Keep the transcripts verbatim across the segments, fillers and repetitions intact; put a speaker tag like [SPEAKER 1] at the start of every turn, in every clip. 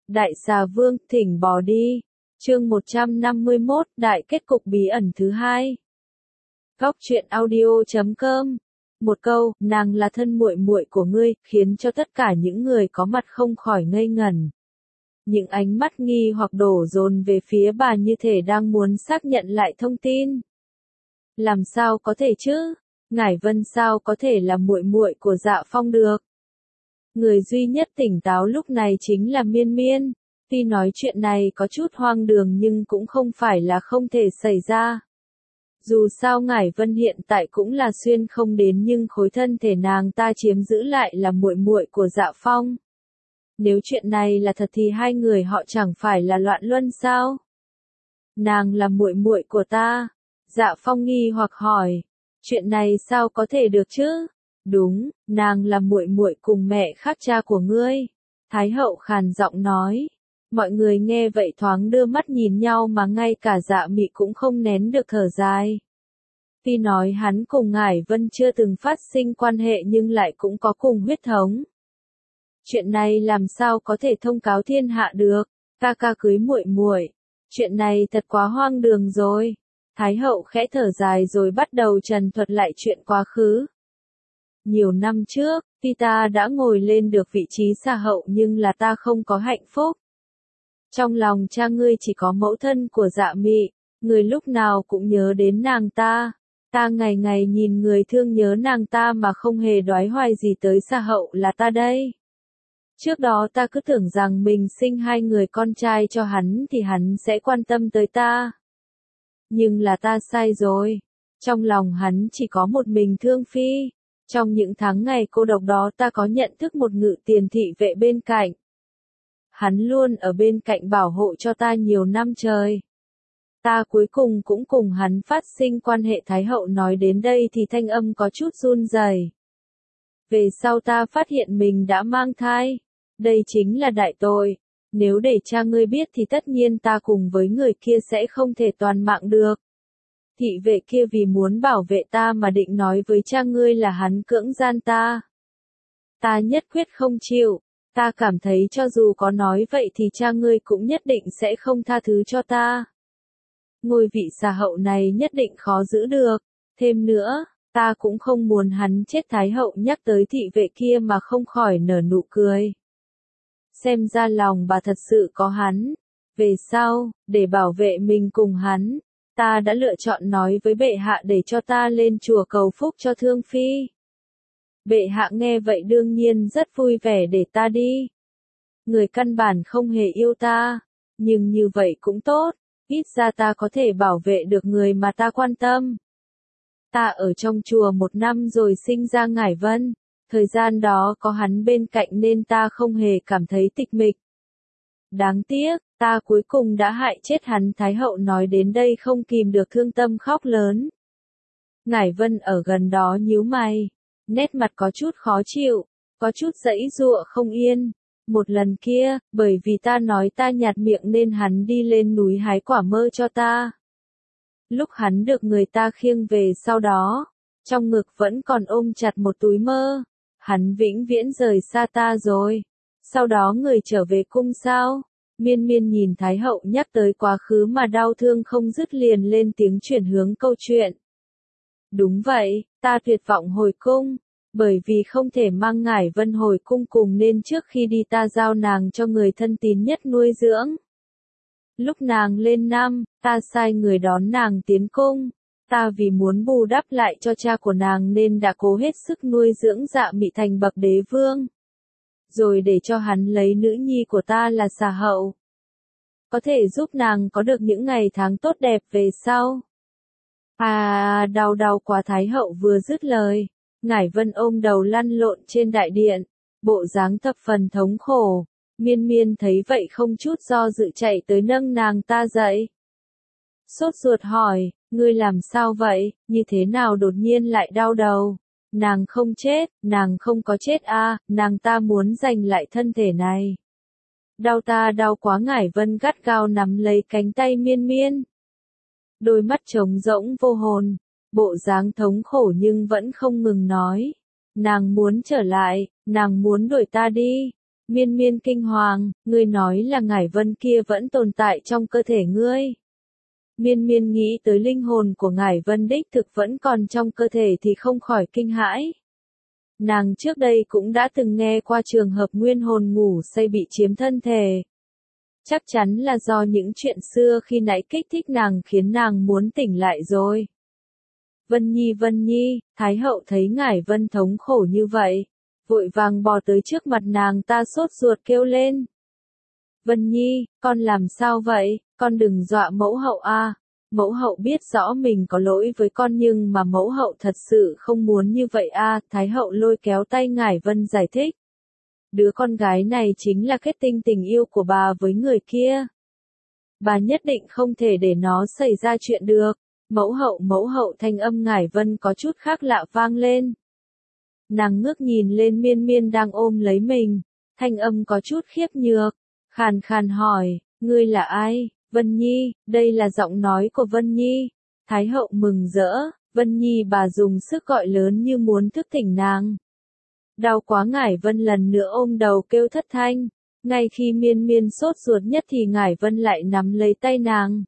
[SPEAKER 1] Đại xà vương, thỉnh bỏ đi. Chương một trăm năm mươi mốt, đại kết cục bí ẩn thứ hai. Góc truyện audio chấm com. Một câu, nàng là thân muội muội của ngươi, khiến cho tất cả những người có mặt không khỏi ngây ngẩn. Những ánh mắt nghi hoặc đổ dồn về phía bà như thể đang muốn xác nhận lại thông tin. Làm sao có thể chứ? Ngải Vân sao có thể là muội muội của Dạ Phong được? Người duy nhất tỉnh táo lúc này chính là Miên Miên. Tuy nói chuyện này có chút hoang đường nhưng cũng không phải là không thể xảy ra. Dù sao Ngải Vân hiện tại cũng là xuyên không đến nhưng khối thân thể nàng ta chiếm giữ lại là muội muội của Dạ Phong. Nếu chuyện này là thật thì hai người họ chẳng phải là loạn luân sao? Nàng là muội muội của ta. Dạ Phong nghi hoặc hỏi. Chuyện này sao có thể được chứ? Đúng, nàng là muội muội cùng mẹ khác cha của ngươi. Thái hậu khàn giọng nói. Mọi người nghe vậy thoáng đưa mắt nhìn nhau mà ngay cả Dạ Mị cũng không nén được thở dài. Tuy nói hắn cùng Ngải Vân chưa từng phát sinh quan hệ nhưng lại cũng có cùng huyết thống. Chuyện này làm sao có thể thông cáo thiên hạ được? Ca ca cưới muội muội, chuyện này thật quá hoang đường rồi. Thái hậu khẽ thở dài rồi bắt đầu trần thuật lại chuyện quá khứ. Nhiều năm trước, tuy ta đã ngồi lên được vị trí xa hậu nhưng là ta không có hạnh phúc. Trong lòng cha ngươi chỉ có mẫu thân của Dạ Mị, người lúc nào cũng nhớ đến nàng ta. Ta ngày ngày nhìn người thương nhớ nàng ta mà không hề đoái hoài gì tới xa hậu là ta đây. Trước đó ta cứ tưởng rằng mình sinh hai người con trai cho hắn thì hắn sẽ quan tâm tới ta. Nhưng là ta sai rồi. Trong lòng hắn chỉ có một mình Thương Phi. Trong những tháng ngày cô độc đó ta có nhận thức một ngự tiền thị vệ bên cạnh. Hắn luôn ở bên cạnh bảo hộ cho ta nhiều năm trời. Ta cuối cùng cũng cùng hắn phát sinh quan hệ. Thái hậu nói đến đây thì thanh âm có chút run rẩy. Về sau ta phát hiện mình đã mang thai. Đây chính là đại tội. Nếu để cha ngươi biết thì tất nhiên ta cùng với người kia sẽ không thể toàn mạng được. Thị vệ kia vì muốn bảo vệ ta mà định nói với cha ngươi là hắn cưỡng gian ta. Ta nhất quyết không chịu. Ta cảm thấy cho dù có nói vậy thì cha ngươi cũng nhất định sẽ không tha thứ cho ta. Ngôi vị xà hậu này nhất định khó giữ được. Thêm nữa, ta cũng không muốn hắn chết. Thái hậu nhắc tới thị vệ kia mà không khỏi nở nụ cười. Xem ra lòng bà thật sự có hắn. Về sau, để bảo vệ mình cùng hắn, ta đã lựa chọn nói với bệ hạ để cho ta lên chùa cầu phúc cho Thương Phi. Bệ hạ nghe vậy đương nhiên rất vui vẻ để ta đi. Người căn bản không hề yêu ta, nhưng như vậy cũng tốt, ít ra ta có thể bảo vệ được người mà ta quan tâm. Ta ở trong chùa một năm rồi sinh ra Ngải Vân. Thời gian đó có hắn bên cạnh nên ta không hề cảm thấy tịch mịch. Đáng tiếc, ta cuối cùng đã hại chết hắn. Thái hậu nói đến đây không kìm được thương tâm khóc lớn. Ngải Vân ở gần đó nhíu mày, nét mặt có chút khó chịu, có chút giãy giụa không yên. Một lần kia, bởi vì ta nói ta nhạt miệng nên hắn đi lên núi hái quả mơ cho ta. Lúc hắn được người ta khiêng về sau đó, trong ngực vẫn còn ôm chặt một túi mơ. Hắn vĩnh viễn rời xa ta rồi. Sau đó người trở về cung sao? Miên Miên nhìn Thái hậu nhắc tới quá khứ mà đau thương không dứt liền lên tiếng chuyển hướng câu chuyện. Đúng vậy, ta tuyệt vọng hồi cung. Bởi vì không thể mang Ngải Vân hồi cung cùng nên trước khi đi ta giao nàng cho người thân tín nhất nuôi dưỡng. Lúc nàng lên năm, ta sai người đón nàng tiến cung. Ta vì muốn bù đắp lại cho cha của nàng nên đã cố hết sức nuôi dưỡng Dạ Mị thành bậc đế vương. Rồi để cho hắn lấy nữ nhi của ta là xà hậu. Có thể giúp nàng có được những ngày tháng tốt đẹp về sau. À, đau đau quá. Thái hậu vừa dứt lời. Ngải Vân ôm đầu lăn lộn trên đại điện. Bộ dáng thập phần thống khổ. Miên Miên thấy vậy không chút do dự chạy tới nâng nàng ta dậy. Sốt ruột hỏi. Ngươi làm sao vậy, như thế nào đột nhiên lại đau đầu? Nàng không chết, nàng không có chết à, nàng ta muốn giành lại thân thể này. Đau ta đau quá. Ngải Vân gắt gao nắm lấy cánh tay Miên Miên. Đôi mắt trống rỗng vô hồn, bộ dáng thống khổ nhưng vẫn không ngừng nói. Nàng muốn trở lại, nàng muốn đuổi ta đi. Miên miên kinh hoàng, ngươi nói là Ngải Vân kia vẫn tồn tại trong cơ thể ngươi. Miên miên nghĩ tới linh hồn của Ngải Vân đích thực vẫn còn trong cơ thể thì không khỏi kinh hãi. Nàng trước đây cũng đã từng nghe qua trường hợp nguyên hồn ngủ say bị chiếm thân thể. Chắc chắn là do những chuyện xưa khi nãy kích thích nàng khiến nàng muốn tỉnh lại rồi. Vân Nhi Vân Nhi, Thái hậu thấy Ngải Vân thống khổ như vậy, vội vàng bò tới trước mặt nàng ta sốt ruột kêu lên. Vân Nhi, con làm sao vậy, con đừng dọa mẫu hậu a. Mẫu hậu biết rõ mình có lỗi với con nhưng mà mẫu hậu thật sự không muốn như vậy a. Thái hậu lôi kéo tay Ngải Vân giải thích. Đứa con gái này chính là kết tinh tình yêu của bà với người kia. Bà nhất định không thể để nó xảy ra chuyện được. Mẫu hậu mẫu hậu thanh âm Ngải Vân có chút khác lạ vang lên. Nàng ngước nhìn lên miên miên đang ôm lấy mình, thanh âm có chút khiếp nhược, khàn khàn hỏi, ngươi là ai? Vân Nhi, đây là giọng nói của Vân Nhi. Thái hậu mừng rỡ, Vân Nhi bà dùng sức gọi lớn như muốn thức tỉnh nàng. Đau quá Ngải Vân lần nữa ôm đầu kêu thất thanh, ngay khi miên miên sốt ruột nhất thì Ngải Vân lại nắm lấy tay nàng.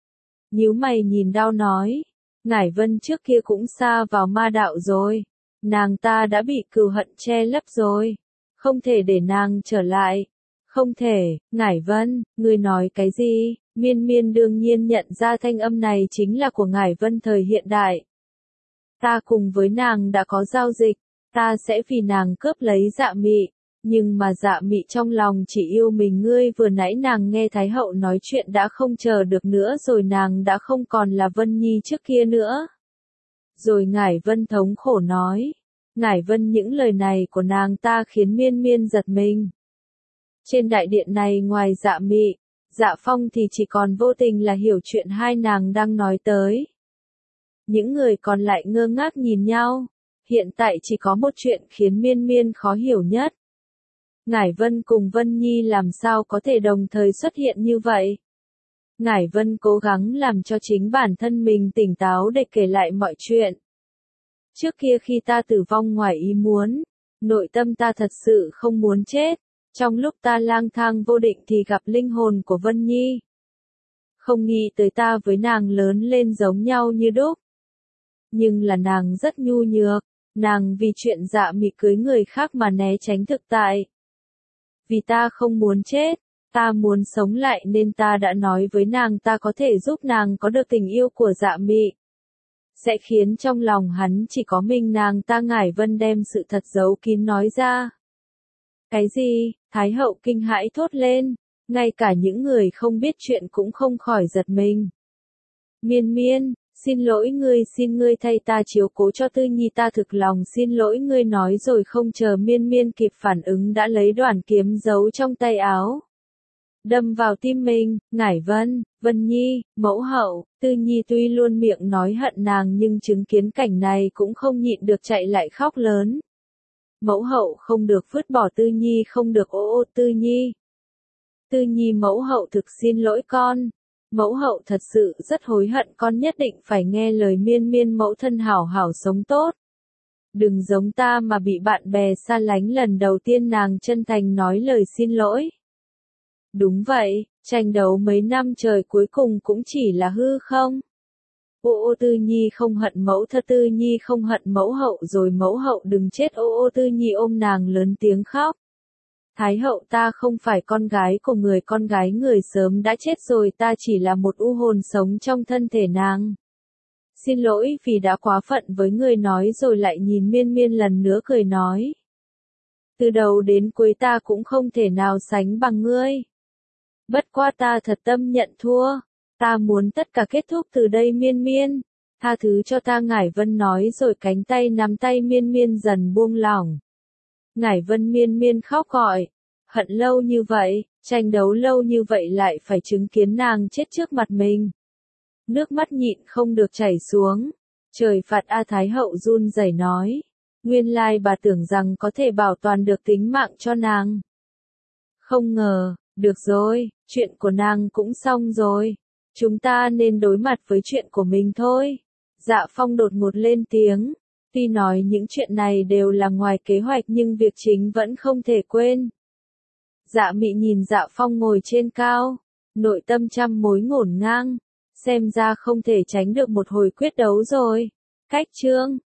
[SPEAKER 1] Nhíu mày nhìn đau nói, Ngải Vân trước kia cũng xa vào ma đạo rồi, nàng ta đã bị cừu hận che lấp rồi, không thể để nàng trở lại. Không thể, Ngải Vân, ngươi nói cái gì? Miên miên đương nhiên nhận ra thanh âm này chính là của Ngải Vân thời hiện đại. Ta cùng với nàng đã có giao dịch, ta sẽ vì nàng cướp lấy Dạ Mị, nhưng mà Dạ Mị trong lòng chỉ yêu mình ngươi. Vừa nãy nàng nghe Thái hậu nói chuyện đã không chờ được nữa rồi, nàng đã không còn là Vân Nhi trước kia nữa. Rồi Ngải Vân thống khổ nói, Ngải Vân những lời này của nàng ta khiến miên miên giật mình. Trên đại điện này ngoài Dạ Mị, Dạ Phong thì chỉ còn Vô Tình là hiểu chuyện hai nàng đang nói tới. Những người còn lại ngơ ngác nhìn nhau, hiện tại chỉ có một chuyện khiến miên miên khó hiểu nhất. Ngải Vân cùng Vân Nhi làm sao có thể đồng thời xuất hiện như vậy? Ngải Vân cố gắng làm cho chính bản thân mình tỉnh táo để kể lại mọi chuyện. Trước kia khi ta tử vong ngoài ý muốn, nội tâm ta thật sự không muốn chết. Trong lúc ta lang thang vô định thì gặp linh hồn của Vân Nhi. Không nghĩ tới ta với nàng lớn lên giống nhau như đúc. Nhưng là nàng rất nhu nhược, nàng vì chuyện Dạ Mị cưới người khác mà né tránh thực tại. Vì ta không muốn chết, ta muốn sống lại nên ta đã nói với nàng ta có thể giúp nàng có được tình yêu của Dạ Mị. Sẽ khiến trong lòng hắn chỉ có mình nàng ta. Ngải Vân đem sự thật giấu kín nói ra. Cái gì? Thái hậu kinh hãi thốt lên, ngay cả những người không biết chuyện cũng không khỏi giật mình. Miên miên, xin lỗi ngươi, xin ngươi thay ta chiếu cố cho Tư Nhi, ta thực lòng xin lỗi ngươi. Nói rồi không chờ miên miên kịp phản ứng đã lấy đoạn kiếm giấu trong tay áo. Đâm vào tim mình. Ngải Vân, Vân Nhi, mẫu hậu. Tư Nhi tuy luôn miệng nói hận nàng nhưng chứng kiến cảnh này cũng không nhịn được chạy lại khóc lớn. Mẫu hậu không được vứt bỏ Tư Nhi, không được ô ô Tư Nhi. Tư Nhi mẫu hậu thực xin lỗi con. Mẫu hậu thật sự rất hối hận, con nhất định phải nghe lời miên miên mẫu thân hảo hảo sống tốt. Đừng giống ta mà bị bạn bè xa lánh. Lần đầu tiên nàng chân thành nói lời xin lỗi. Đúng vậy, tranh đấu mấy năm trời cuối cùng cũng chỉ là hư không. Ô ô Tư Nhi không hận mẫu thân, Tư Nhi không hận mẫu hậu rồi, mẫu hậu đừng chết. Ô ô Tư Nhi ôm nàng lớn tiếng khóc. Thái hậu, ta không phải con gái của người, con gái người sớm đã chết rồi, ta chỉ là một u hồn sống trong thân thể nàng. Xin lỗi vì đã quá phận với người. Nói rồi lại nhìn miên miên lần nữa cười nói. Từ đầu đến cuối ta cũng không thể nào sánh bằng ngươi. Bất quá ta thật tâm nhận thua. Ta muốn tất cả kết thúc từ đây miên miên. Tha thứ cho ta. Ngải Vân nói rồi cánh tay nắm tay miên miên dần buông lỏng. Ngải Vân miên miên khóc gọi. Hận lâu như vậy, tranh đấu lâu như vậy lại phải chứng kiến nàng chết trước mặt mình. Nước mắt nhịn không được chảy xuống. Trời phạt A. Thái hậu run rẩy nói. Nguyên lai bà tưởng rằng có thể bảo toàn được tính mạng cho nàng. Không ngờ, được rồi, chuyện của nàng cũng xong rồi. Chúng ta nên đối mặt với chuyện của mình thôi. Dạ Phong đột ngột lên tiếng. Tuy nói những chuyện này đều là ngoài kế hoạch nhưng việc chính vẫn không thể quên. Dạ Mị nhìn Dạ Phong ngồi trên cao, nội tâm trăm mối ngổn ngang, xem ra không thể tránh được một hồi quyết đấu rồi. Cách chương